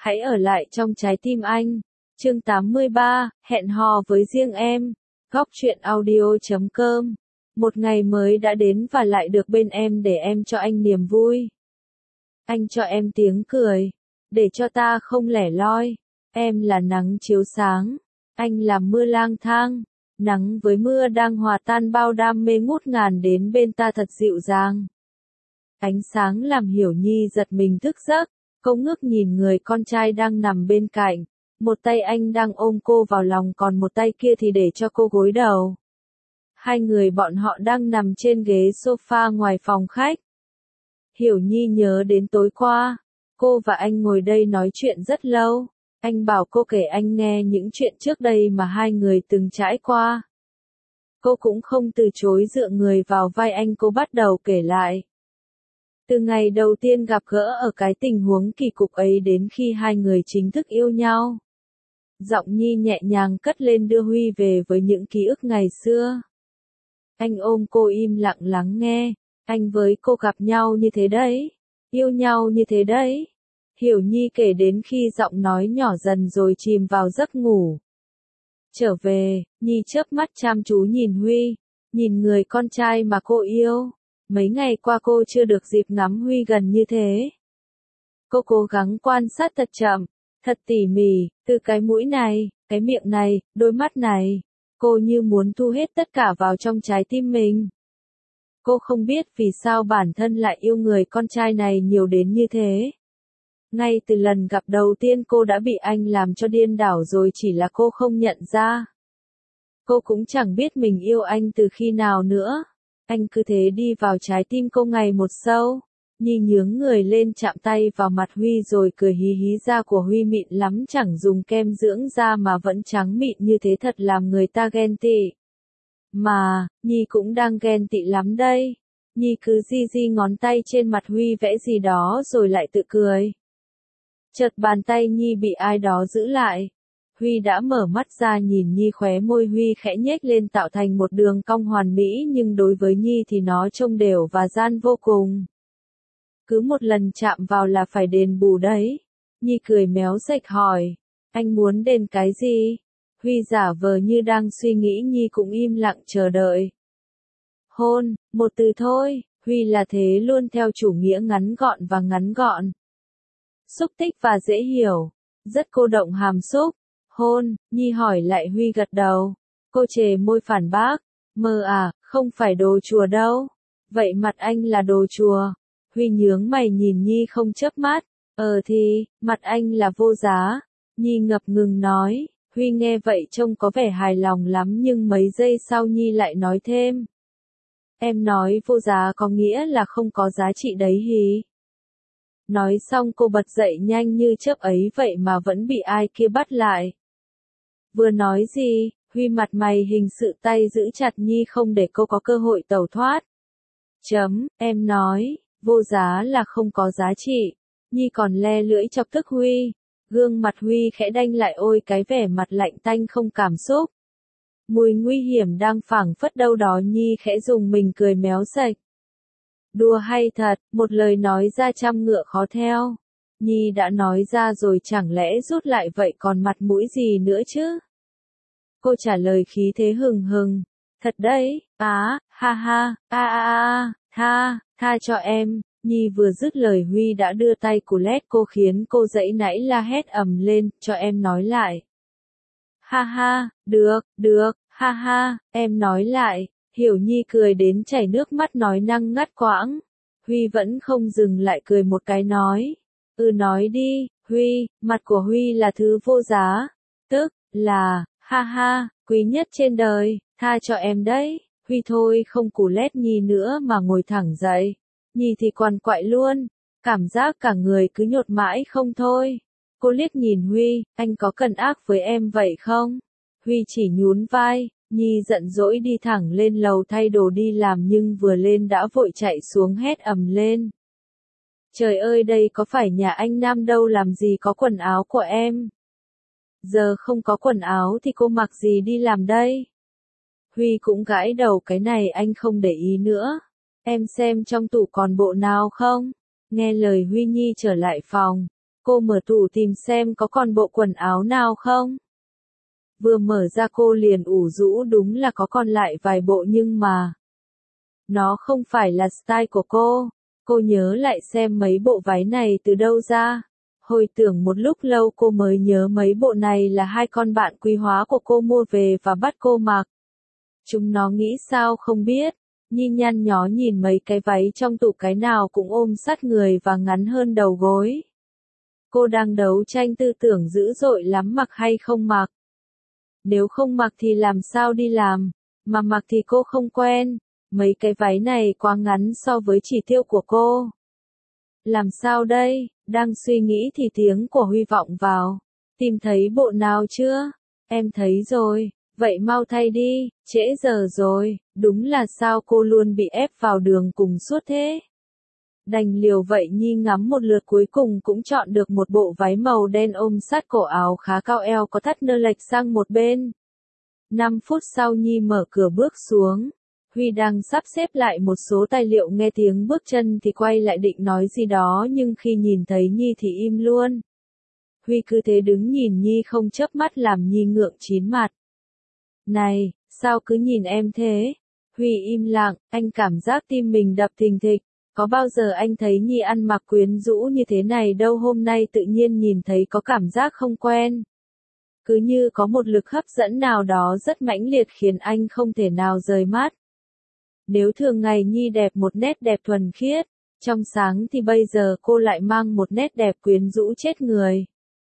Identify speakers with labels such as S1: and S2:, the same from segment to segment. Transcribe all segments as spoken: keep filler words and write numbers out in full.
S1: hãy ở lại trong trái tim anh. Chương tám mươi ba, hẹn hò với riêng em. Góc truyện audio chấm com. Một ngày mới đã đến và lại được bên em để em cho anh niềm vui. Anh cho em tiếng cười, để cho ta không lẻ loi. Em là nắng chiếu sáng, anh là mưa lang thang. Nắng với mưa đang hòa tan bao đam mê ngút ngàn đến bên ta thật dịu dàng. Ánh sáng làm Hiểu Nhi giật mình thức giấc, cô ngước nhìn người con trai đang nằm bên cạnh. Một tay anh đang ôm cô vào lòng còn một tay kia thì để cho cô gối đầu. Hai người bọn họ đang nằm trên ghế sofa ngoài phòng khách. Hiểu Nhi nhớ đến tối qua, cô và anh ngồi đây nói chuyện rất lâu. Anh bảo cô kể anh nghe những chuyện trước đây mà hai người từng trải qua. Cô cũng không từ chối dựa người vào vai anh, cô bắt đầu kể lại. Từ ngày đầu tiên gặp gỡ ở cái tình huống kỳ cục ấy đến khi hai người chính thức yêu nhau. Giọng Nhi nhẹ nhàng cất lên đưa Huy về với những ký ức ngày xưa. Anh ôm cô im lặng lắng nghe. Anh với cô gặp nhau như thế đấy. Yêu nhau như thế đấy. Hiểu Nhi kể đến khi giọng nói nhỏ dần rồi chìm vào giấc ngủ. Trở về, Nhi chớp mắt chăm chú nhìn Huy, nhìn người con trai mà cô yêu. Mấy ngày qua cô chưa được dịp ngắm Huy gần như thế. Cô cố gắng quan sát thật chậm, thật tỉ mỉ, từ cái mũi này, cái miệng này, đôi mắt này. Cô như muốn thu hết tất cả vào trong trái tim mình. Cô không biết vì sao bản thân lại yêu người con trai này nhiều đến như thế. Ngay từ lần gặp đầu tiên cô đã bị anh làm cho điên đảo rồi, chỉ là cô không nhận ra. Cô cũng chẳng biết mình yêu anh từ khi nào nữa. Anh cứ thế đi vào trái tim cô ngày một sâu. Nhi nhướng người lên chạm tay vào mặt Huy rồi cười hí hí, da của Huy mịn lắm, chẳng dùng kem dưỡng da mà vẫn trắng mịn như thế, thật làm người ta ghen tị. Mà, Nhi cũng đang ghen tị lắm đây. Nhi cứ di di ngón tay trên mặt Huy vẽ gì đó rồi lại tự cười. Chợt bàn tay Nhi bị ai đó giữ lại. Huy đã mở mắt ra nhìn Nhi, khóe môi Huy khẽ nhếch lên tạo thành một đường cong hoàn mỹ, nhưng đối với Nhi thì nó trông đều và gian vô cùng. Cứ một lần chạm vào là phải đền bù đấy. Nhi cười méo sạch hỏi. Anh muốn đền cái gì? Huy giả vờ như đang suy nghĩ, Nhi cũng im lặng chờ đợi. Hôn, một từ thôi. Huy là thế luôn, theo chủ nghĩa ngắn gọn và ngắn gọn. Xúc tích và dễ hiểu. Rất cô động hàm xúc. Hôn, Nhi hỏi lại. Huy gật đầu. Cô chề môi phản bác. Mơ à, không phải đồ chùa đâu. Vậy mặt anh là đồ chùa. Huy nhướng mày nhìn Nhi không chớp mắt. Ờ thì, mặt anh là vô giá. Nhi ngập ngừng nói. Huy nghe vậy trông có vẻ hài lòng lắm, nhưng mấy giây sau Nhi lại nói thêm. Em nói vô giá có nghĩa là không có giá trị đấy hì. Nói xong cô bật dậy nhanh như chớp ấy vậy mà vẫn bị ai kia bắt lại. Vừa nói gì, Huy mặt mày hình sự, tay giữ chặt Nhi không để cô có cơ hội tẩu thoát. Chấm, em nói, vô giá là không có giá trị. Nhi còn le lưỡi chọc tức Huy. Gương mặt Huy khẽ đanh lại, ôi cái vẻ mặt lạnh tanh không cảm xúc. Mùi nguy hiểm đang phảng phất đâu đó. Nhi khẽ dùng mình cười méo sạch. Đùa hay thật, một lời nói ra trăm ngựa khó theo. Nhi đã nói ra rồi chẳng lẽ rút lại vậy còn mặt mũi gì nữa chứ? Cô trả lời khí thế hừng hừng. Thật đấy, á, ha ha, a a a, tha, tha cho em. Nhi vừa dứt lời Huy đã đưa tay cù lét cô khiến cô dãy nãy la hét ầm lên, cho em nói lại. Ha ha, được, được, ha ha, em nói lại. Hiểu Nhi cười đến chảy nước mắt nói năng ngắt quãng. Huy vẫn không dừng lại, cười một cái nói. Ừ nói đi, Huy, mặt của Huy là thứ vô giá. Tức, là, ha ha, quý nhất trên đời, tha cho em đấy. Huy thôi không cù lét Nhi nữa mà ngồi thẳng dậy. Nhi thì quằn quại luôn, cảm giác cả người cứ nhột mãi không thôi. Cô liếc nhìn Huy, anh có cần ác với em vậy không? Huy chỉ nhún vai. Nhi giận dỗi đi thẳng lên lầu thay đồ đi làm, nhưng vừa lên đã vội chạy xuống hét ầm lên. Trời ơi, đây có phải nhà anh Nam đâu, làm gì có quần áo của em? Giờ không có quần áo thì cô mặc gì đi làm đây? Huy cũng gãi đầu, cái này anh không để ý nữa. Em xem trong tủ còn bộ nào không? Nghe lời Huy, Nhi trở lại phòng. Cô mở tủ tìm xem có còn bộ quần áo nào không. Vừa mở ra cô liền ủ rũ, đúng là có còn lại vài bộ nhưng mà nó không phải là style của cô. Cô nhớ lại xem mấy bộ váy này từ đâu ra. Hồi tưởng một lúc lâu cô mới nhớ mấy bộ này là hai con bạn quý hóa của cô mua về và bắt cô mặc. Chúng nó nghĩ sao không biết. Nhi nhăn nhó nhìn mấy cái váy trong tủ, cái nào cũng ôm sát người và ngắn hơn đầu gối. Cô đang đấu tranh tư tưởng dữ dội lắm, mặc hay không mặc. Nếu không mặc thì làm sao đi làm, mà mặc thì cô không quen. Mấy cái váy này quá ngắn so với chỉ tiêu của cô. Làm sao đây? Đang suy nghĩ thì tiếng của Huy vọng vào. Tìm thấy bộ nào chưa? Em thấy rồi. Vậy mau thay đi, trễ giờ rồi. Đúng là sao cô luôn bị ép vào đường cùng suốt thế. Đành liều vậy Nhi ngắm một lượt, cuối cùng cũng chọn được một bộ váy màu đen ôm sát cổ áo khá cao, eo có thắt nơ lệch sang một bên. năm phút sau Nhi mở cửa bước xuống. Huy đang sắp xếp lại một số tài liệu, nghe tiếng bước chân thì quay lại định nói gì đó, nhưng khi nhìn thấy Nhi thì im luôn. Huy cứ thế đứng nhìn Nhi không chớp mắt làm Nhi ngượng chín mặt. Này, sao cứ nhìn em thế? Huy im lặng, anh cảm giác tim mình đập thình thịch. Có bao giờ anh thấy Nhi ăn mặc quyến rũ như thế này đâu, hôm nay tự nhiên nhìn thấy có cảm giác không quen. Cứ như có một lực hấp dẫn nào đó rất mãnh liệt khiến anh không thể nào rời mắt. Nếu thường ngày Nhi đẹp một nét đẹp thuần khiết, trong sáng thì bây giờ cô lại mang một nét đẹp quyến rũ chết người.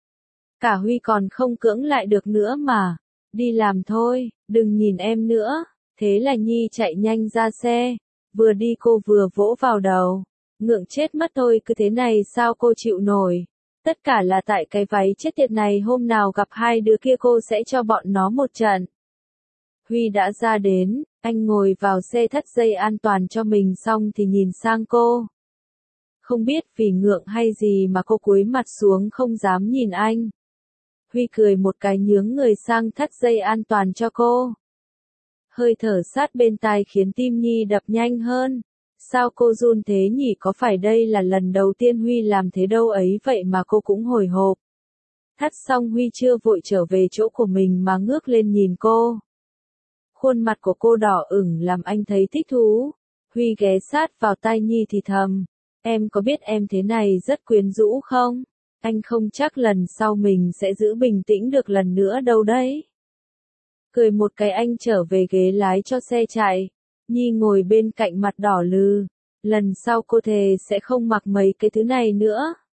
S1: Cả Huy còn không cưỡng lại được nữa mà. Đi làm thôi, đừng nhìn em nữa. Thế là Nhi chạy nhanh ra xe. Vừa đi cô vừa vỗ vào đầu. Ngượng chết mất thôi, cứ thế này sao cô chịu nổi. Tất cả là tại cái váy chết tiệt này, hôm nào gặp hai đứa kia cô sẽ cho bọn nó một trận. Huy đã ra đến, anh ngồi vào xe thắt dây an toàn cho mình xong thì nhìn sang cô. Không biết vì ngượng hay gì mà cô cúi mặt xuống không dám nhìn anh. Huy cười một cái nhướng người sang thắt dây an toàn cho cô. Hơi thở sát bên tai khiến tim Nhi đập nhanh hơn. Sao cô run thế nhỉ, có phải đây là lần đầu tiên Huy làm thế đâu ấy vậy mà cô cũng hồi hộp. Thắt xong Huy chưa vội trở về chỗ của mình mà ngước lên nhìn cô. Khuôn mặt của cô đỏ ửng làm anh thấy thích thú. Huy ghé sát vào tai Nhi thì thầm. Em có biết em thế này rất quyến rũ không? Anh không chắc lần sau mình sẽ giữ bình tĩnh được lần nữa đâu đấy. Cười một cái anh trở về ghế lái cho xe chạy. Nhi ngồi bên cạnh mặt đỏ lừ. Lần sau cô thề sẽ không mặc mấy cái thứ này nữa.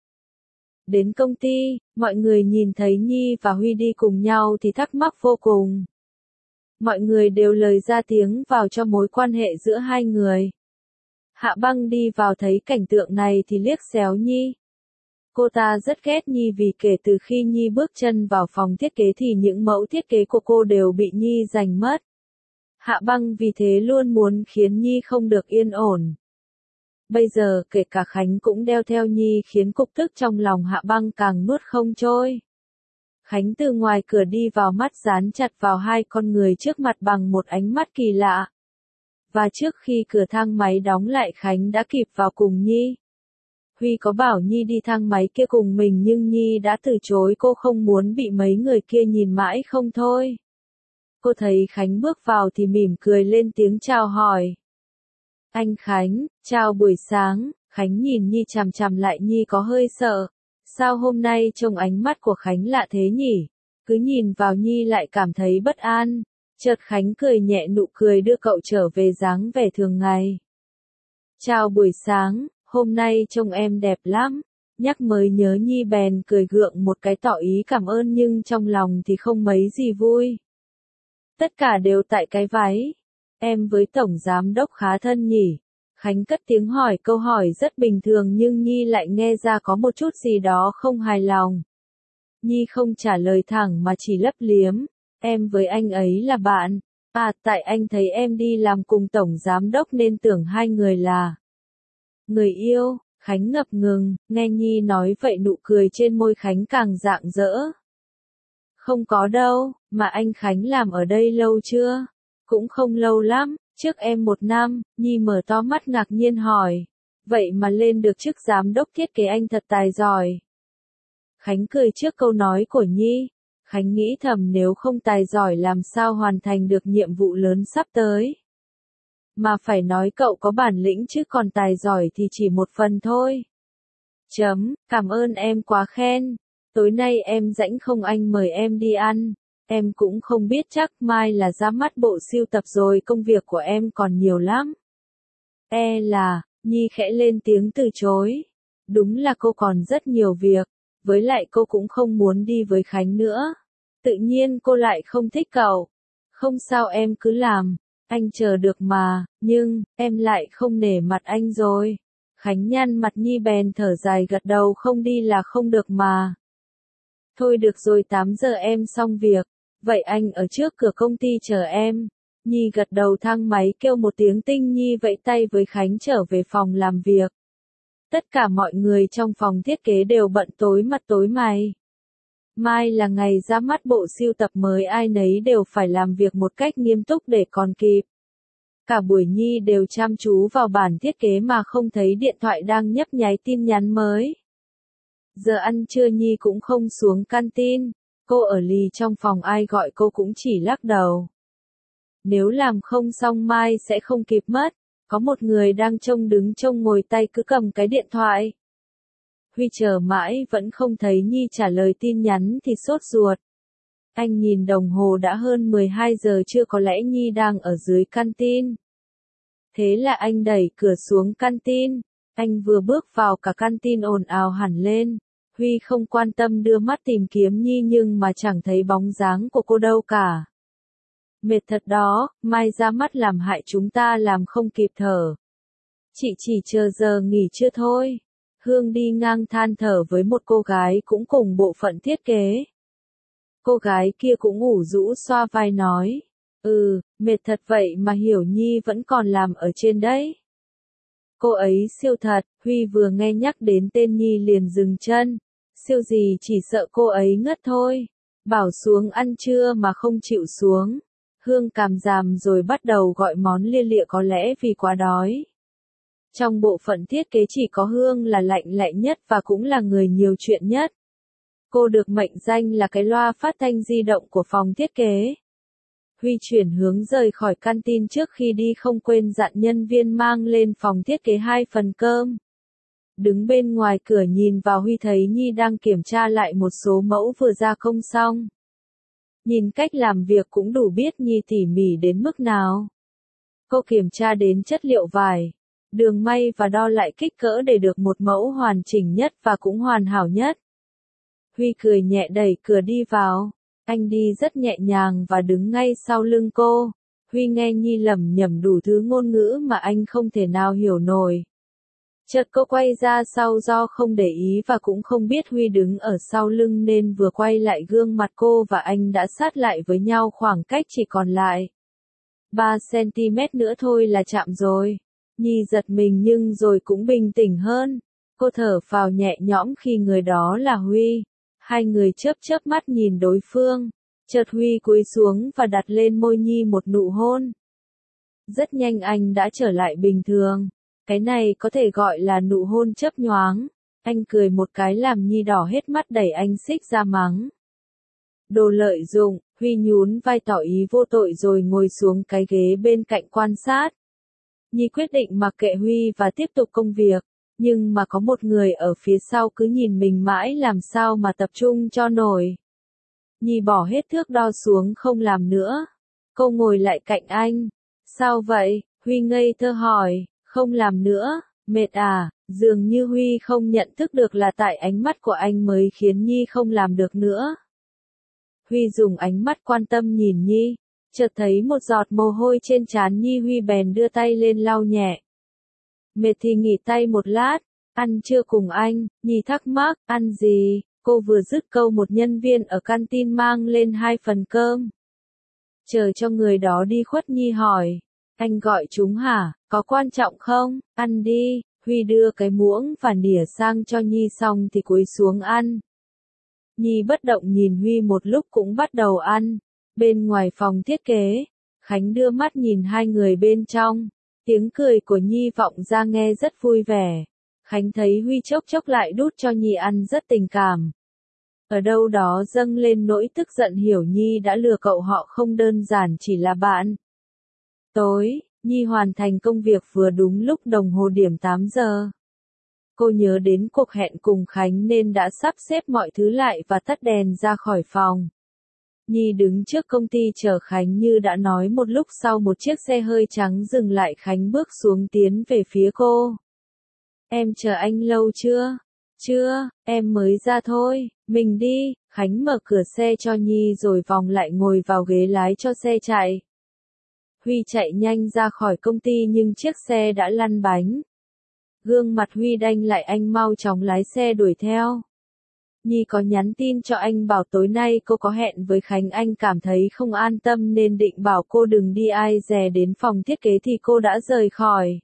S1: Đến công ty, mọi người nhìn thấy Nhi và Huy đi cùng nhau thì thắc mắc vô cùng. Mọi người đều lời ra tiếng vào cho mối quan hệ giữa hai người. Hạ Băng đi vào thấy cảnh tượng này thì liếc xéo Nhi. Cô ta rất ghét Nhi vì kể từ khi Nhi bước chân vào phòng thiết kế thì những mẫu thiết kế của cô đều bị Nhi giành mất. Hạ Băng vì thế luôn muốn khiến Nhi không được yên ổn. Bây giờ kể cả Khánh cũng đeo theo Nhi khiến cục tức trong lòng Hạ Băng càng nuốt không trôi. Khánh từ ngoài cửa đi vào, mắt dán chặt vào hai con người trước mặt bằng một ánh mắt kỳ lạ. Và trước khi cửa thang máy đóng lại Khánh đã kịp vào cùng Nhi. Huy có bảo Nhi đi thang máy kia cùng mình nhưng Nhi đã từ chối, cô không muốn bị mấy người kia nhìn mãi không thôi. Cô thấy Khánh bước vào thì mỉm cười lên tiếng chào hỏi. Anh Khánh, chào buổi sáng. Khánh nhìn Nhi chằm chằm lại, Nhi có hơi sợ. Sao hôm nay trông ánh mắt của Khánh lạ thế nhỉ? Cứ nhìn vào Nhi lại cảm thấy bất an. Chợt Khánh cười nhẹ, nụ cười đưa cậu trở về dáng vẻ thường ngày. Chào buổi sáng, hôm nay trông em đẹp lắm. Nhắc mới nhớ Nhi bèn cười gượng một cái tỏ ý cảm ơn nhưng trong lòng thì không mấy gì vui. Tất cả đều tại cái váy. Em với Tổng Giám Đốc khá thân nhỉ? Khánh cất tiếng hỏi câu hỏi rất bình thường nhưng Nhi lại nghe ra có một chút gì đó không hài lòng. Nhi không trả lời thẳng mà chỉ lấp liếm. Em với anh ấy là bạn. À, tại anh thấy em đi làm cùng Tổng Giám Đốc nên tưởng hai người là người yêu. Khánh ngập ngừng, nghe Nhi nói vậy nụ cười trên môi Khánh càng rạng rỡ. Không có đâu, mà anh Khánh làm ở đây lâu chưa? Cũng không lâu lắm, trước em một năm. Nhi mở to mắt ngạc nhiên hỏi. Vậy mà lên được chức giám đốc thiết kế, anh thật tài giỏi. Khánh cười trước câu nói của Nhi. Khánh nghĩ thầm nếu không tài giỏi làm sao hoàn thành được nhiệm vụ lớn sắp tới. Mà phải nói cậu có bản lĩnh chứ còn tài giỏi thì chỉ một phần thôi. Chấm, cảm ơn em quá khen. Tối nay em rảnh không anh mời em đi ăn. Em cũng không biết chắc mai là ra mắt bộ sưu tập rồi công việc của em còn nhiều lắm. E là, Nhi khẽ lên tiếng từ chối. Đúng là cô còn rất nhiều việc, với lại cô cũng không muốn đi với Khánh nữa. Tự nhiên cô lại không thích cậu. Không sao em cứ làm, anh chờ được mà, nhưng, em lại không nể mặt anh rồi. Khánh nhăn mặt Nhi bèn thở dài gật đầu không đi là không được mà. Thôi được rồi tám giờ em xong việc, vậy anh ở trước cửa công ty chờ em. Nhi gật đầu thang máy kêu một tiếng Tinh Nhi vẫy tay với Khánh trở về phòng làm việc. Tất cả mọi người trong phòng thiết kế đều bận tối mặt tối mày. Mai là ngày ra mắt bộ sưu tập mới ai nấy đều phải làm việc một cách nghiêm túc để còn kịp. Cả buổi Nhi đều chăm chú vào bản thiết kế mà không thấy điện thoại đang nhấp nháy tin nhắn mới. Giờ ăn trưa Nhi cũng không xuống canteen, cô ở lì trong phòng ai gọi cô cũng chỉ lắc đầu. Nếu làm không xong mai sẽ không kịp mất, có một người đang trông đứng trông ngồi tay cứ cầm cái điện thoại. Huy chờ mãi vẫn không thấy Nhi trả lời tin nhắn thì sốt ruột. Anh nhìn đồng hồ đã hơn mười hai giờ trưa có lẽ Nhi đang ở dưới canteen. Thế là anh đẩy cửa xuống canteen, anh vừa bước vào cả canteen ồn ào hẳn lên. Huy không quan tâm đưa mắt tìm kiếm Nhi nhưng mà chẳng thấy bóng dáng của cô đâu cả. Mệt thật đó, mai ra mắt làm hại chúng ta làm không kịp thở. Chị chỉ chờ giờ nghỉ trưa thôi. Hương đi ngang than thở với một cô gái cũng cùng bộ phận thiết kế. Cô gái kia cũng ủ rũ xoa vai nói. Ừ, mệt thật vậy mà Hiểu Nhi vẫn còn làm ở trên đấy. Cô ấy siêu thật, Huy vừa nghe nhắc đến tên Nhi liền dừng chân. Siêu gì chỉ sợ cô ấy ngất thôi. Bảo xuống ăn trưa mà không chịu xuống. Hương càm ràm rồi bắt đầu gọi món lia lịa có lẽ vì quá đói. Trong bộ phận thiết kế chỉ có Hương là lạnh lạnh nhất và cũng là người nhiều chuyện nhất. Cô được mệnh danh là cái loa phát thanh di động của phòng thiết kế. Huy chuyển hướng rời khỏi canteen trước khi đi không quên dặn nhân viên mang lên phòng thiết kế hai phần cơm. Đứng bên ngoài cửa nhìn vào Huy thấy Nhi đang kiểm tra lại một số mẫu vừa gia công xong. Nhìn cách làm việc cũng đủ biết Nhi tỉ mỉ đến mức nào. Cô kiểm tra đến chất liệu vải, đường may và đo lại kích cỡ để được một mẫu hoàn chỉnh nhất và cũng hoàn hảo nhất. Huy cười nhẹ đẩy cửa đi vào. Anh đi rất nhẹ nhàng và đứng ngay sau lưng cô. Huy nghe Nhi lẩm nhẩm đủ thứ ngôn ngữ mà anh không thể nào hiểu nổi. Chợt cô quay ra sau do không để ý và cũng không biết Huy đứng ở sau lưng nên vừa quay lại gương mặt cô và anh đã sát lại với nhau khoảng cách chỉ còn lại ba xăng-ti-mét nữa thôi là chạm rồi. Nhi giật mình nhưng rồi cũng bình tĩnh hơn. Cô thở phào nhẹ nhõm khi người đó là Huy. Hai người chớp chớp mắt nhìn đối phương. Chợt Huy cúi xuống và đặt lên môi Nhi một nụ hôn. Rất nhanh anh đã trở lại bình thường. Cái này có thể gọi là nụ hôn chớp nhoáng. Anh cười một cái làm Nhi đỏ hết mắt đẩy anh xích ra mắng. Đồ lợi dụng, Huy nhún vai tỏ ý vô tội rồi ngồi xuống cái ghế bên cạnh quan sát. Nhi quyết định mặc kệ Huy và tiếp tục công việc. Nhưng mà có một người ở phía sau cứ nhìn mình mãi làm sao mà tập trung cho nổi. Nhi bỏ hết thước đo xuống không làm nữa. Cô ngồi lại cạnh anh. Sao vậy? Huy ngây thơ hỏi. Không làm nữa, mệt à? Dường như Huy không nhận thức được là tại ánh mắt của anh mới khiến Nhi không làm được nữa. Huy dùng ánh mắt quan tâm nhìn Nhi. Chợt thấy một giọt mồ hôi trên trán Nhi Huy bèn đưa tay lên lau nhẹ. Mệt thì nghỉ tay một lát, ăn trưa cùng anh, Nhi thắc mắc, ăn gì? Cô vừa dứt câu một nhân viên ở canteen mang lên hai phần cơm. Chờ cho người đó đi khuất Nhi hỏi, anh gọi chúng hả, có quan trọng không, ăn đi, Huy đưa cái muỗng và nĩa sang cho Nhi xong thì cúi xuống ăn. Nhi bất động nhìn Huy một lúc cũng bắt đầu ăn, bên ngoài phòng thiết kế, Khánh đưa mắt nhìn hai người bên trong. Tiếng cười của Nhi vọng ra nghe rất vui vẻ. Khánh thấy Huy chốc chốc lại đút cho Nhi ăn rất tình cảm. Ở đâu đó dâng lên nỗi tức giận hiểu Nhi đã lừa cậu họ không đơn giản chỉ là bạn. Tối, Nhi hoàn thành công việc vừa đúng lúc đồng hồ điểm tám giờ. Cô nhớ đến cuộc hẹn cùng Khánh nên đã sắp xếp mọi thứ lại và tắt đèn ra khỏi phòng. Nhi đứng trước công ty chờ Khánh như đã nói. Một lúc sau một chiếc xe hơi trắng dừng lại, Khánh bước xuống tiến về phía cô. Em chờ anh lâu chưa? Chưa, em mới ra thôi, mình đi. Khánh mở cửa xe cho Nhi rồi vòng lại ngồi vào ghế lái cho xe chạy. Huy chạy nhanh ra khỏi công ty nhưng chiếc xe đã lăn bánh. Gương mặt Huy đanh lại, anh mau chóng lái xe đuổi theo. Nhi có nhắn tin cho anh bảo tối nay cô có hẹn với Khánh. Anh cảm thấy không an tâm nên định bảo cô đừng đi, ai dè đến phòng thiết kế thì cô đã rời khỏi.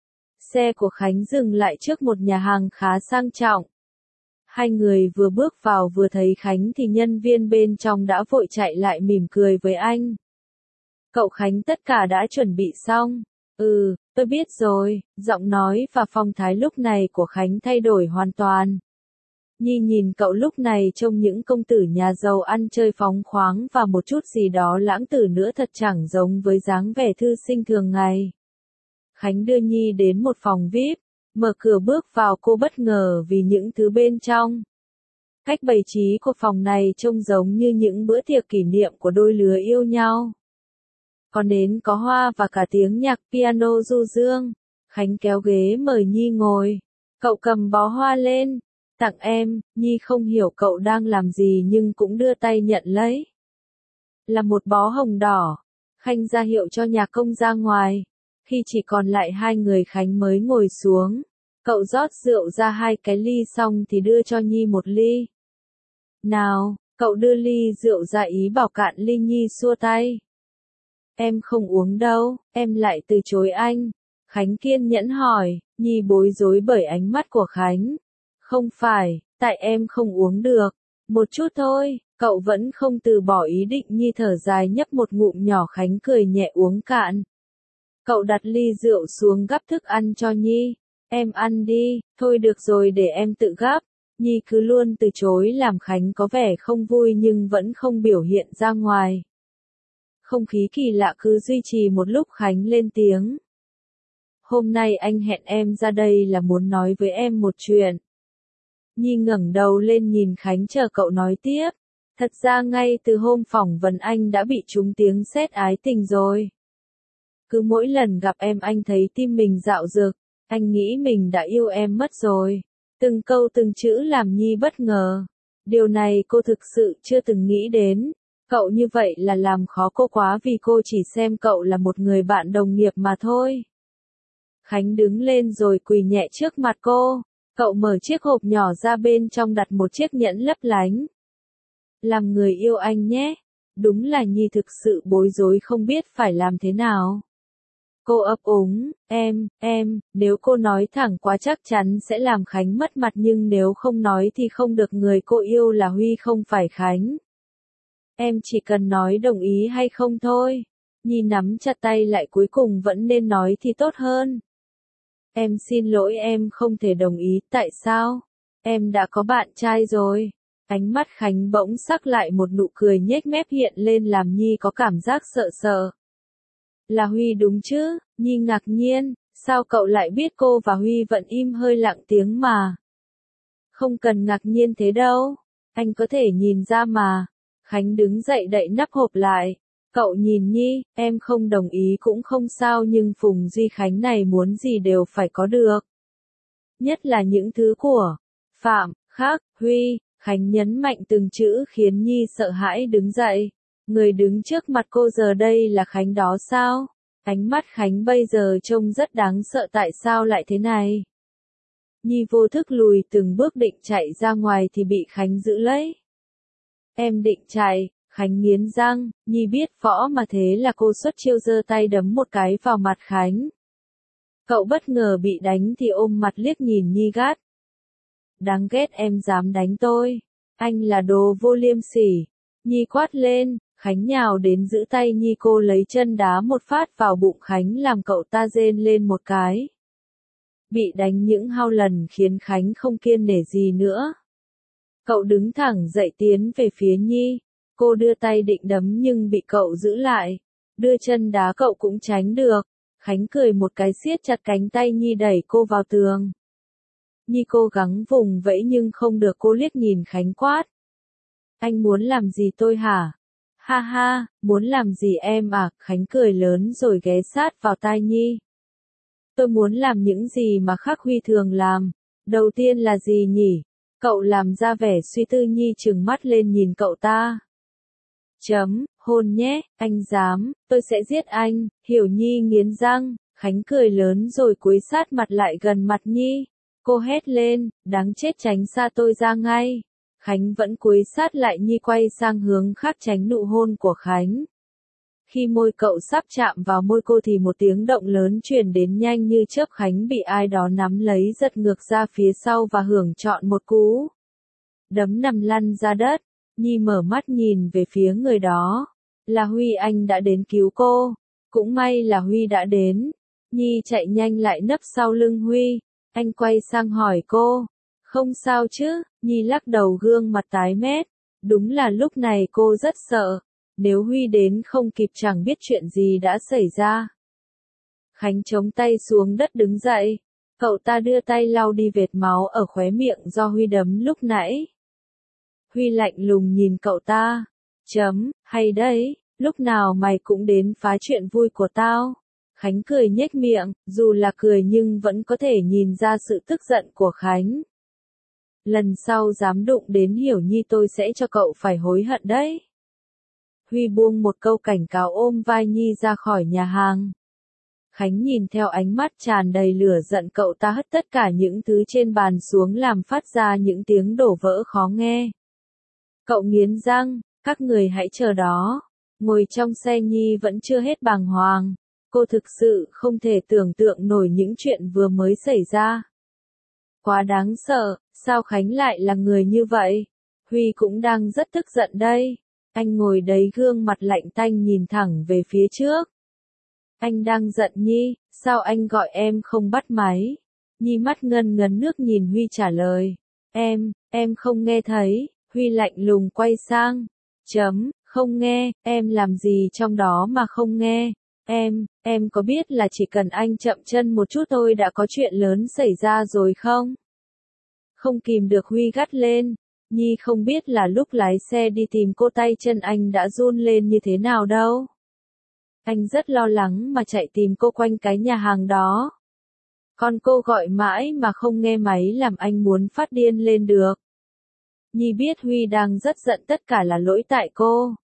S1: Xe của Khánh dừng lại trước một nhà hàng khá sang trọng. Hai người vừa bước vào vừa thấy Khánh thì nhân viên bên trong đã vội chạy lại mỉm cười với anh. Cậu Khánh, tất cả đã chuẩn bị xong. Ừ, tôi biết rồi. Giọng nói và phong thái lúc này của Khánh thay đổi hoàn toàn. Nhi nhìn cậu lúc này trông những công tử nhà giàu ăn chơi phóng khoáng và một chút gì đó lãng tử nữa, thật chẳng giống với dáng vẻ thư sinh thường ngày. Khánh đưa Nhi đến một phòng vi ai pi, mở cửa bước vào, cô bất ngờ vì những thứ bên trong. Cách bày trí của phòng này trông giống như những bữa tiệc kỷ niệm của đôi lứa yêu nhau. Có nến, có hoa và cả tiếng nhạc piano du dương. Khánh kéo ghế mời Nhi ngồi. Cậu cầm bó hoa lên. Tặng em. Nhi không hiểu cậu đang làm gì nhưng cũng đưa tay nhận lấy. Là một bó hồng đỏ. Khanh ra hiệu cho nhạc công ra ngoài. Khi chỉ còn lại hai người, Khánh mới ngồi xuống. Cậu rót rượu ra hai cái ly xong thì đưa cho Nhi một ly. Nào, cậu đưa ly rượu ra ý bảo cạn ly. Nhi xua tay. Em không uống đâu, em lại từ chối anh. Khánh kiên nhẫn hỏi. Nhi bối rối bởi ánh mắt của Khánh. Không phải, tại em không uống được. Một chút thôi. Cậu vẫn không từ bỏ ý định. Nhi thở dài nhấp một ngụm nhỏ. Khánh cười nhẹ uống cạn. Cậu đặt ly rượu xuống gắp thức ăn cho Nhi. Em ăn đi, thôi được rồi để em tự gắp. Nhi cứ luôn từ chối làm Khánh có vẻ không vui nhưng vẫn không biểu hiện ra ngoài. Không khí kỳ lạ cứ duy trì một lúc. Khánh lên tiếng. Hôm nay anh hẹn em ra đây là muốn nói với em một chuyện. Nhi ngẩng đầu lên nhìn Khánh chờ cậu nói tiếp. Thật ra ngay từ hôm phỏng vấn anh đã bị trúng tiếng sét ái tình rồi. Cứ mỗi lần gặp em anh thấy tim mình dạo dực. Anh nghĩ mình đã yêu em mất rồi. Từng câu từng chữ làm Nhi bất ngờ. Điều này cô thực sự chưa từng nghĩ đến. Cậu như vậy là làm khó cô quá vì cô chỉ xem cậu là một người bạn đồng nghiệp mà thôi. Khánh đứng lên rồi quỳ nhẹ trước mặt cô. Cậu mở chiếc hộp nhỏ ra, bên trong đặt một chiếc nhẫn lấp lánh. Làm người yêu anh nhé. Đúng là Nhi thực sự bối rối không biết phải làm thế nào. Cô ấp úng, em, em, nếu cô nói thẳng quá chắc chắn sẽ làm Khánh mất mặt nhưng nếu không nói thì không được, người cô yêu là Huy không phải Khánh. Em chỉ cần nói đồng ý hay không thôi. Nhi nắm chặt tay lại, cuối cùng vẫn nên nói thì tốt hơn. Em xin lỗi, em không thể đồng ý. Tại sao? Em đã có bạn trai rồi. Ánh mắt Khánh bỗng sắc lại, một nụ cười nhếch mép hiện lên làm Nhi có cảm giác sợ sợ. Là Huy đúng chứ? Nhi ngạc nhiên, sao cậu lại biết? Cô và Huy vẫn im hơi lặng tiếng mà. Không cần ngạc nhiên thế đâu, anh có thể nhìn ra mà. Khánh đứng dậy đậy nắp hộp lại. Cậu nhìn Nhi, em không đồng ý cũng không sao nhưng Phùng Duy Khánh này muốn gì đều phải có được. Nhất là những thứ của Phạm, khác, Huy. Khánh nhấn mạnh từng chữ khiến Nhi sợ hãi đứng dậy. Người đứng trước mặt cô giờ đây là Khánh đó sao? Ánh mắt Khánh bây giờ trông rất đáng sợ, tại sao lại thế này? Nhi vô thức lùi từng bước định chạy ra ngoài thì bị Khánh giữ lấy. Em định chạy, Khánh nghiến răng. Nhi biết võ mà thế là cô xuất chiêu, giơ tay đấm một cái vào mặt Khánh. Cậu bất ngờ bị đánh thì ôm mặt liếc nhìn Nhi gắt. Đáng ghét, em dám đánh tôi. Anh là đồ vô liêm sỉ. Nhi quát lên. Khánh nhào đến giữ tay Nhi, cô lấy chân đá một phát vào bụng Khánh làm cậu ta rên lên một cái. Bị đánh những hao lần khiến Khánh không kiêng nể gì nữa. Cậu đứng thẳng dậy tiến về phía Nhi. Cô đưa tay định đấm nhưng bị cậu giữ lại. Đưa chân đá cậu cũng tránh được. Khánh cười một cái siết chặt cánh tay Nhi đẩy cô vào tường. Nhi cố gắng vùng vẫy nhưng không được, cô liếc nhìn Khánh quát. Anh muốn làm gì tôi hả? Ha ha, muốn làm gì em à? Khánh cười lớn rồi ghé sát vào tai Nhi. Tôi muốn làm những gì mà Khắc Huy thường làm. Đầu tiên là gì nhỉ? Cậu làm ra vẻ suy tư. Nhi trừng mắt lên nhìn cậu ta. Chấm, hôn nhé, anh dám, tôi sẽ giết anh. Hiểu Nhi nghiến răng. Khánh cười lớn rồi cúi sát mặt lại gần mặt Nhi. Cô hét lên, đáng chết, tránh xa tôi ra ngay. Khánh vẫn cúi sát lại. Nhi quay sang hướng khác tránh nụ hôn của Khánh. Khi môi cậu sắp chạm vào môi cô thì một tiếng động lớn truyền đến nhanh như chớp. Khánh bị ai đó nắm lấy giật ngược ra phía sau và hưởng trọn một cú đấm nằm lăn ra đất. Nhi mở mắt nhìn về phía người đó. Là Huy, anh đã đến cứu cô. Cũng may là Huy đã đến. Nhi chạy nhanh lại nấp sau lưng Huy. Anh quay sang hỏi cô. Không sao chứ? Nhi lắc đầu, gương mặt tái mét. Đúng là lúc này cô rất sợ. Nếu Huy đến không kịp chẳng biết chuyện gì đã xảy ra. Khánh chống tay xuống đất đứng dậy. Cậu ta đưa tay lau đi vệt máu ở khóe miệng do Huy đấm lúc nãy. Huy lạnh lùng nhìn cậu ta. Chấm, hay đấy, lúc nào mày cũng đến phá chuyện vui của tao. Khánh cười nhếch miệng, dù là cười nhưng vẫn có thể nhìn ra sự tức giận của Khánh. Lần sau dám đụng đến Hiểu Nhi tôi sẽ cho cậu phải hối hận đấy. Huy buông một câu cảnh cáo, ôm vai Nhi ra khỏi nhà hàng. Khánh nhìn theo ánh mắt tràn đầy lửa giận cậu ta hất tất cả những thứ trên bàn xuống làm phát ra những tiếng đổ vỡ khó nghe. Cậu nghiến răng, các người hãy chờ đó. Ngồi trong xe Nhi vẫn chưa hết bàng hoàng. Cô thực sự không thể tưởng tượng nổi những chuyện vừa mới xảy ra. Quá đáng sợ, sao Khánh lại là người như vậy? Huy cũng đang rất tức giận đây. Anh ngồi đấy gương mặt lạnh tanh nhìn thẳng về phía trước. Anh đang giận Nhi, sao anh gọi em không bắt máy? Nhi mắt ngân ngấn nước nhìn Huy trả lời. Em, em không nghe thấy. Huy lạnh lùng quay sang. Chấm, không nghe, em làm gì trong đó mà không nghe? Em, em có biết là chỉ cần anh chậm chân một chút thôi đã có chuyện lớn xảy ra rồi không? Không kìm được Huy gắt lên. Nhi không biết là lúc lái xe đi tìm cô tay chân anh đã run lên như thế nào đâu. Anh rất lo lắng mà chạy tìm cô quanh cái nhà hàng đó. Còn cô gọi mãi mà không nghe máy làm anh muốn phát điên lên được. Nhi biết Huy đang rất giận, tất cả là lỗi tại cô.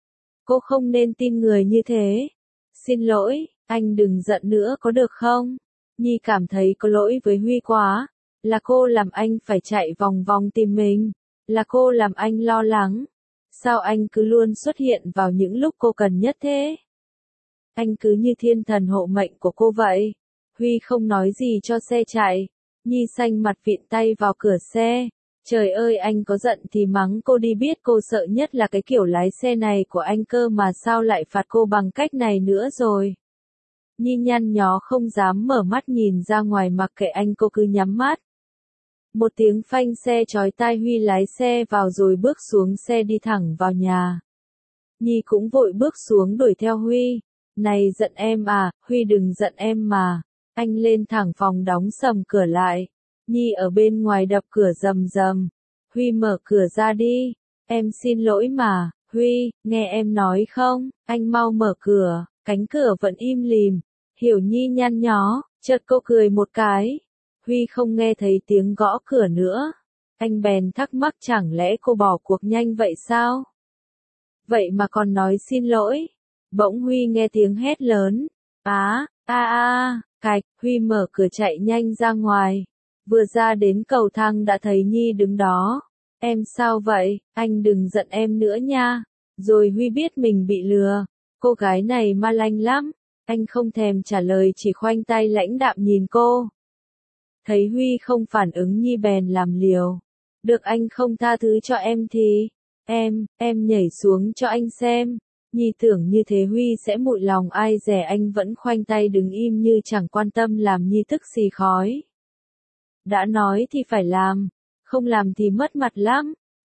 S1: Cô không nên tin người như thế. Xin lỗi, anh đừng giận nữa có được không? Nhi cảm thấy có lỗi với Huy quá. Là cô làm anh phải chạy vòng vòng tìm mình. Là cô làm anh lo lắng. Sao anh cứ luôn xuất hiện vào những lúc cô cần nhất thế? Anh cứ như thiên thần hộ mệnh của cô vậy. Huy không nói gì cho xe chạy. Nhi xanh mặt vịn tay vào cửa xe. Trời ơi, anh có giận thì mắng cô đi, biết cô sợ nhất là cái kiểu lái xe này của anh cơ mà sao lại phạt cô bằng cách này nữa rồi. Nhi nhăn nhó không dám mở mắt nhìn ra ngoài, mặc kệ anh, cô cứ nhắm mắt. Một tiếng phanh xe chói tai, Huy lái xe vào rồi bước xuống xe đi thẳng vào nhà. Nhi cũng vội bước xuống đuổi theo Huy. Này giận em à, Huy đừng giận em mà. Anh lên thẳng phòng đóng sầm cửa lại. Nhi ở bên ngoài đập cửa rầm rầm. Huy mở cửa ra đi. Em xin lỗi mà, Huy, nghe em nói không, anh mau mở cửa. Cánh cửa vẫn im lìm. Hiểu Nhi nhăn nhó, chợt cô cười một cái. Huy không nghe thấy tiếng gõ cửa nữa. Anh bèn thắc mắc chẳng lẽ cô bỏ cuộc nhanh vậy sao? Vậy mà còn nói xin lỗi. Bỗng Huy nghe tiếng hét lớn. Á, a a, cạch, Huy mở cửa chạy nhanh ra ngoài. Vừa ra đến cầu thang đã thấy Nhi đứng đó. Em sao vậy, anh đừng giận em nữa nha. Rồi Huy biết mình bị lừa. Cô gái này ma lanh lắm. Anh không thèm trả lời, chỉ khoanh tay lãnh đạm nhìn cô. Thấy Huy không phản ứng, Nhi bèn làm liều. Được anh không tha thứ cho em thì, em, em nhảy xuống cho anh xem. Nhi tưởng như thế Huy sẽ mụi lòng, ai dè anh vẫn khoanh tay đứng im như chẳng quan tâm, làm Nhi tức xì khói. Đã nói thì phải làm, không làm thì mất mặt lắm.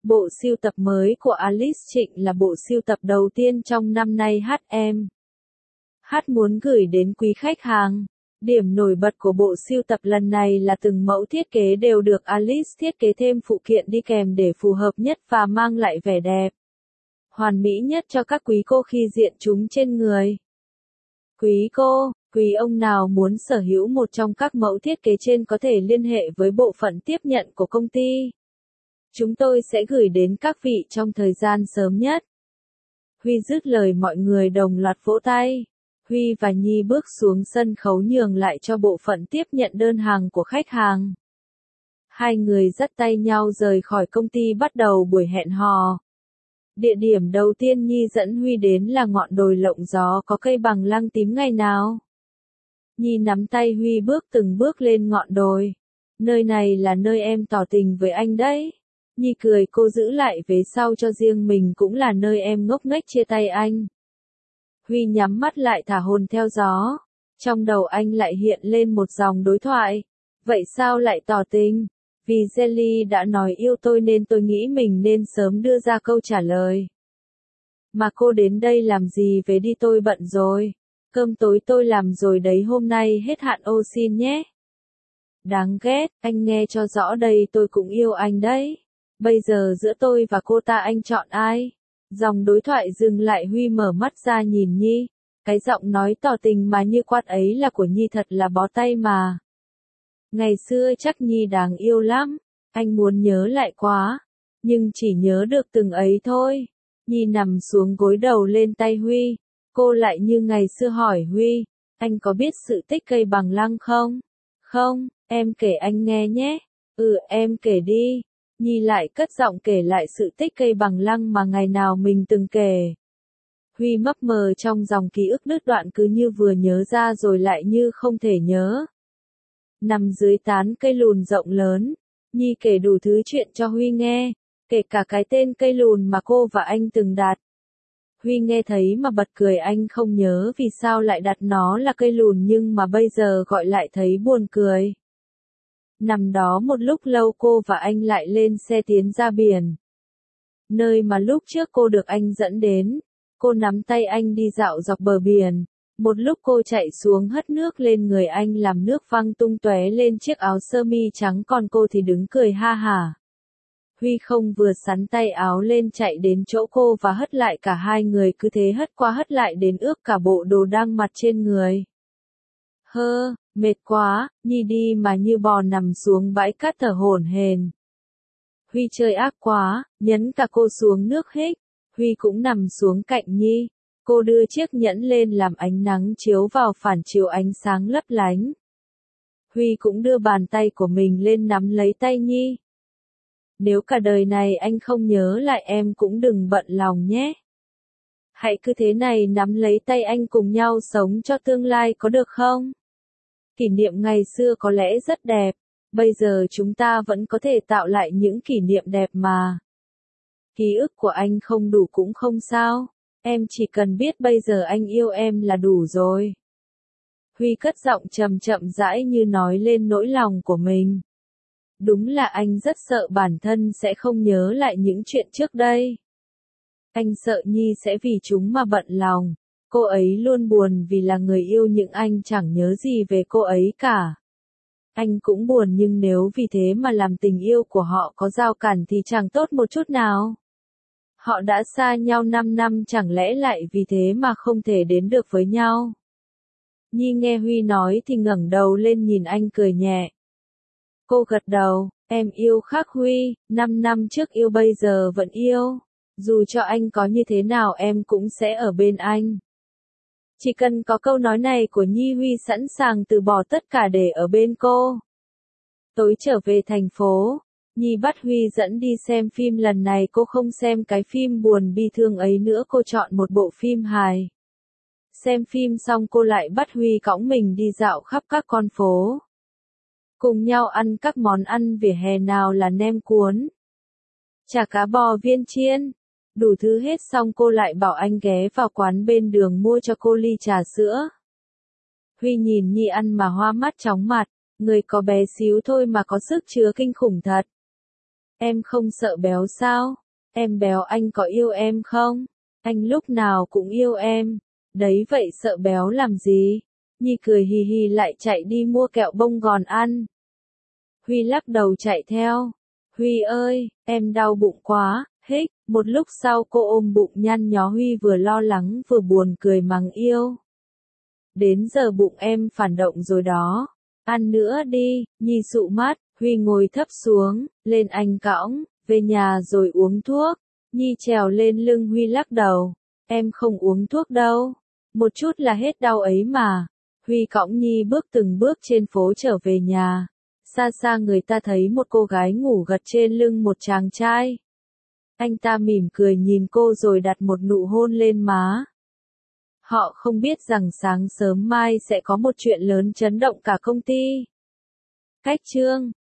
S1: Bộ sưu tập mới của Alice Trịnh là bộ sưu tập đầu tiên trong năm nay hát em. Hát muốn gửi đến quý khách hàng. Điểm nổi bật của bộ sưu tập lần này là từng mẫu thiết kế đều được Alice thiết kế thêm phụ kiện đi kèm để phù hợp nhất và mang lại vẻ đẹp hoàn mỹ nhất cho các quý cô khi diện chúng trên người. Quý cô, quý ông nào muốn sở hữu một trong các mẫu thiết kế trên có thể liên hệ với bộ phận tiếp nhận của công ty. Chúng tôi sẽ gửi đến các vị trong thời gian sớm nhất. Huy dứt lời mọi người đồng loạt vỗ tay. Huy và Nhi bước xuống sân khấu nhường lại cho bộ phận tiếp nhận đơn hàng của khách hàng. Hai người dắt tay nhau rời khỏi công ty bắt đầu buổi hẹn hò. Địa điểm đầu tiên Nhi dẫn Huy đến là ngọn đồi lộng gió có cây bằng lăng tím ngày nào. Nhi nắm tay Huy bước từng bước lên ngọn đồi. Nơi này là nơi em tỏ tình với anh đấy. Nhi cười cô giữ lại vế sau cho riêng mình cũng là nơi em ngốc nghếch chia tay anh. Huy nhắm mắt lại thả hồn theo gió. Trong đầu anh lại hiện lên một dòng đối thoại. Vậy sao lại tỏ tình? Vì Jelly đã nói yêu tôi nên tôi nghĩ mình nên sớm đưa ra câu trả lời. Mà cô đến đây làm gì về đi tôi bận rồi. Cơm tối tôi làm rồi đấy hôm nay hết hạn ô xin nhé. Đáng ghét, anh nghe cho rõ đây tôi cũng yêu anh đấy. Bây giờ giữa tôi và cô ta anh chọn ai? Dòng đối thoại dừng lại Huy mở mắt ra nhìn Nhi. Cái giọng nói tỏ tình mà như quát ấy là của Nhi thật là bó tay mà. Ngày xưa chắc Nhi đáng yêu lắm. Anh muốn nhớ lại quá. Nhưng chỉ nhớ được từng ấy thôi. Nhi nằm xuống gối đầu lên tay Huy. Cô lại như ngày xưa hỏi Huy. Anh có biết sự tích cây bằng lăng không? Không, em kể anh nghe nhé. Ừ em kể đi. Nhi lại cất giọng kể lại sự tích cây bằng lăng mà ngày nào mình từng kể. Huy mấp mờ trong dòng ký ức đứt đoạn cứ như vừa nhớ ra rồi lại như không thể nhớ. Nằm dưới tán cây lùn rộng lớn, Nhi kể đủ thứ chuyện cho Huy nghe, kể cả cái tên cây lùn mà cô và anh từng đặt. Huy nghe thấy mà bật cười anh không nhớ vì sao lại đặt nó là cây lùn nhưng mà bây giờ gọi lại thấy buồn cười. Nằm đó một lúc lâu cô và anh lại lên xe tiến ra biển. Nơi mà lúc trước cô được anh dẫn đến. Cô nắm tay anh đi dạo dọc bờ biển. Một lúc cô chạy xuống hất nước lên người anh làm nước văng tung tóe lên chiếc áo sơ mi trắng còn cô thì đứng cười ha hả. Huy không vừa sắn tay áo lên chạy đến chỗ cô và hất lại cả hai người cứ thế hất qua hất lại đến ướt cả bộ đồ đang mặc trên người. Hơ, mệt quá, Nhi đi mà như bò nằm xuống bãi cát thở hổn hển. Huy chơi ác quá, nhấn cả cô xuống nước hích. Huy cũng nằm xuống cạnh Nhi. Cô đưa chiếc nhẫn lên làm ánh nắng chiếu vào phản chiếu ánh sáng lấp lánh. Huy cũng đưa bàn tay của mình lên nắm lấy tay Nhi. Nếu cả đời này anh không nhớ lại em cũng đừng bận lòng nhé. Hãy cứ thế này nắm lấy tay anh cùng nhau sống cho tương lai có được không? Kỷ niệm ngày xưa có lẽ rất đẹp. Bây giờ chúng ta vẫn có thể tạo lại những kỷ niệm đẹp mà. Ký ức của anh không đủ cũng không sao. Em chỉ cần biết bây giờ anh yêu em là đủ rồi. Huy cất giọng trầm chậm rãi như nói lên nỗi lòng của mình. Đúng là anh rất sợ bản thân sẽ không nhớ lại những chuyện trước đây. Anh sợ Nhi sẽ vì chúng mà bận lòng. Cô ấy luôn buồn vì là người yêu nhưng anh chẳng nhớ gì về cô ấy cả. Anh cũng buồn nhưng nếu vì thế mà làm tình yêu của họ có rào cản thì chẳng tốt một chút nào. Họ đã xa nhau năm năm chẳng lẽ lại vì thế mà không thể đến được với nhau. Nhi nghe Huy nói thì ngẩng đầu lên nhìn anh cười nhẹ. Cô gật đầu, em yêu khác Huy, năm năm trước yêu bây giờ vẫn yêu. Dù cho anh có như thế nào em cũng sẽ ở bên anh. Chỉ cần có câu nói này của Nhi Huy sẵn sàng từ bỏ tất cả để ở bên cô. Tối trở về thành phố, Nhi bắt Huy dẫn đi xem phim lần này cô không xem cái phim buồn bi thương ấy nữa cô chọn một bộ phim hài. Xem phim xong cô lại bắt Huy cõng mình đi dạo khắp các con phố. Cùng nhau ăn các món ăn vỉa hè nào là nem cuốn, chả cá bò viên chiên. Đủ thứ hết xong cô lại bảo anh ghé vào quán bên đường mua cho cô ly trà sữa. Huy nhìn Nhi ăn mà hoa mắt chóng mặt, người có bé xíu thôi mà có sức chứa kinh khủng thật. Em không sợ béo sao? Em béo anh có yêu em không? Anh lúc nào cũng yêu em. Đấy vậy sợ béo làm gì? Nhi cười hì hì lại chạy đi mua kẹo bông gòn ăn. Huy lắc đầu chạy theo. Huy ơi, em đau bụng quá, hích. Một lúc sau cô ôm bụng nhăn nhó Huy vừa lo lắng vừa buồn cười mắng yêu. Đến giờ bụng em phản động rồi đó. Ăn nữa đi, Nhi sụ mắt, Huy ngồi thấp xuống, lên anh cõng, về nhà rồi uống thuốc. Nhi trèo lên lưng Huy lắc đầu. Em không uống thuốc đâu. Một chút là hết đau ấy mà. Huy cõng Nhi bước từng bước trên phố trở về nhà. Xa xa người ta thấy một cô gái ngủ gật trên lưng một chàng trai. Anh ta mỉm cười nhìn cô rồi đặt một nụ hôn lên má. Họ không biết rằng sáng sớm mai sẽ có một chuyện lớn chấn động cả công ty. Cách chương